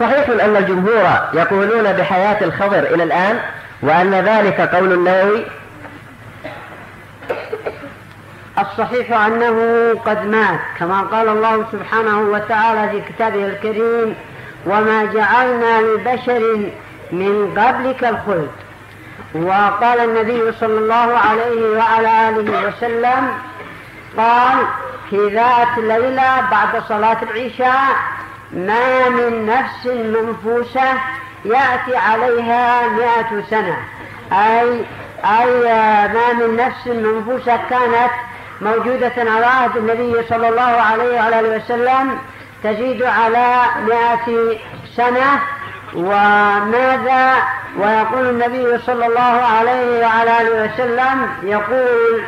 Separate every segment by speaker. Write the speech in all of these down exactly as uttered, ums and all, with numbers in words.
Speaker 1: أصحيح أن الجمهور يقولون بحياة الخضر إلى الآن وأن ذلك قول النووي؟
Speaker 2: الصحيح أنه قد مات، كما قال الله سبحانه وتعالى في كتابه الكريم: وما جعلنا لبشر من قبلك الخلد. وقال النبي صلى الله عليه وعلى آله وسلم قال في ذات ليلة بعد صلاة العشاء: ما من نفس منفوسة يأتي عليها مئة سنة، أي, أي ما من نفس منفوسة كانت موجودة على عهد النبي صلى الله عليه وعلى آله وسلم تزيد على مئة سنة. وماذا؟ ويقول النبي صلى الله عليه وعلى آله وسلم يقول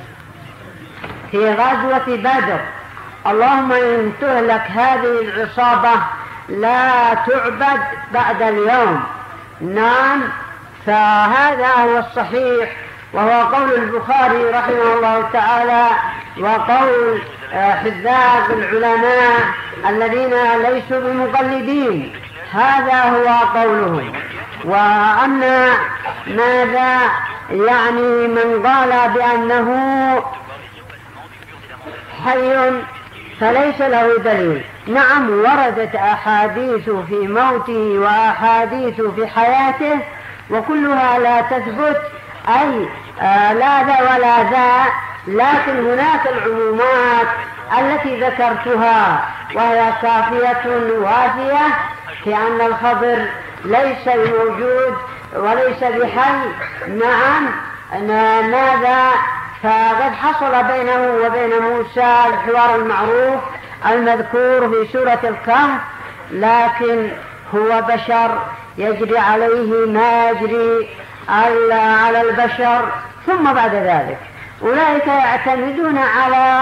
Speaker 2: في غزوة بدر: اللهم إن تهلك هذه العصابة لا تعبد بعد اليوم. نعم، فهذا هو الصحيح، وهو قول البخاري رحمه الله تعالى وقول حذاق العلماء الذين ليسوا بمقلدين، هذا هو قولهم. وأما ماذا يعني من قال بأنه حي فليس له دليل. نعم، وردت أحاديث في موته وأحاديث في حياته وكلها لا تثبت، أي آه لا ذا ولا ذا، لكن هناك العمومات التي ذكرتها وهي كافية وافية في أن الخضر ليس موجود وليس بحي. نعم، ماذا؟ فقد حصل بينه وبين موسى الحوار المعروف المذكور في سورة الكهف، لكن هو بشر يجري عليه ما يجري على البشر. ثم بعد ذلك أولئك يعتمدون على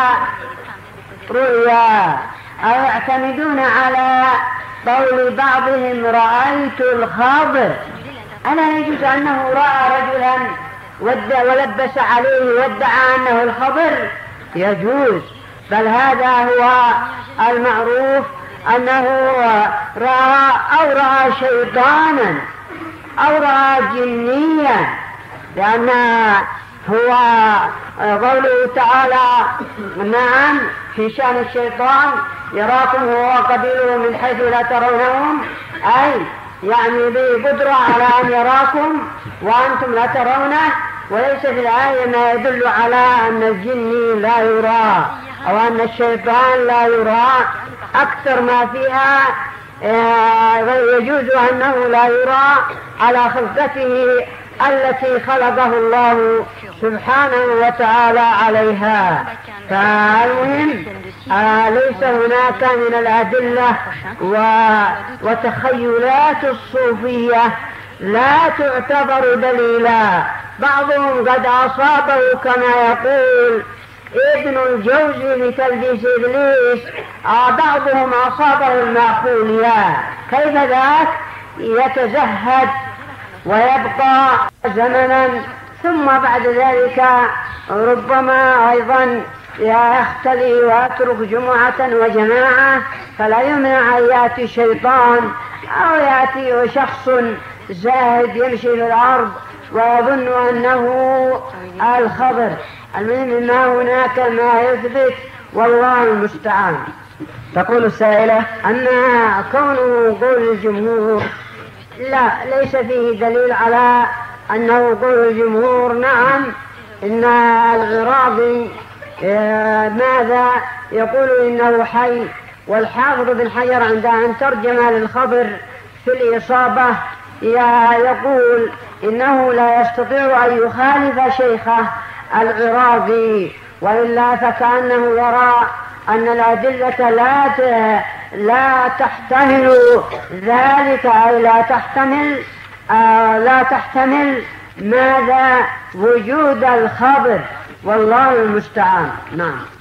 Speaker 2: رؤيا أو يعتمدون على قول بعضهم: رأيت الخضر. ألا يجوز أنه رأى رجلا ولبس عليه وادعى أنه الخضر؟ يجوز، بل هذا هو المعروف أنه رأى أو رأى شيطانا أو رأى جنيا، لأن هو قوله تعالى نعم في شأن الشيطان: يراكم هو وقبيله من حيث لا ترونهم، أي يعني به قدرة على أن يراكم وأنتم لا ترونه. وليس في الآية ما يدل على أن الجن لا يرى أو أن الشيطان لا يرى، أكثر ما فيها يجوز أنه لا يرى على خلقته التي خلقه الله سبحانه وتعالى عليها. فالمهم ليس هناك من الأدلة وتخيلات الصوفية لا تعتبر دليلا. بعضهم قد أصابه كما يقول ابن الجوزي في تلبيس إبليس، بعضهم أصابه المعقوليات. كيف ذاك؟ يتزهد ويبقى زمنا ثم بعد ذلك ربما أيضا يختلي ويترك جمعة وجماعة، فلا يمنع أن يأتي شيطان أو يأتي شخص زاهد يمشي في الأرض ويظن أنه الخضر. المهم ما هناك ما يثبت، والله المستعان.
Speaker 1: تقول السائلة
Speaker 2: أن كونه قول الجمهور لا ليس فيه دليل على أنه قول الجمهور. نعم، إن العراقي ماذا يقول إنه حي، والحافظ بن حجر عند أن ترجم للخضر في الإصابة يقول إنه لا يستطيع أن يخالف شيخه العراقي، وإلا فكأنه يرى أن الأدلة لا لا تحتمل ذلك، أي لا تحتمل آه لا تحتمل ماذا؟ وجود الخبر، والله المستعان. نعم.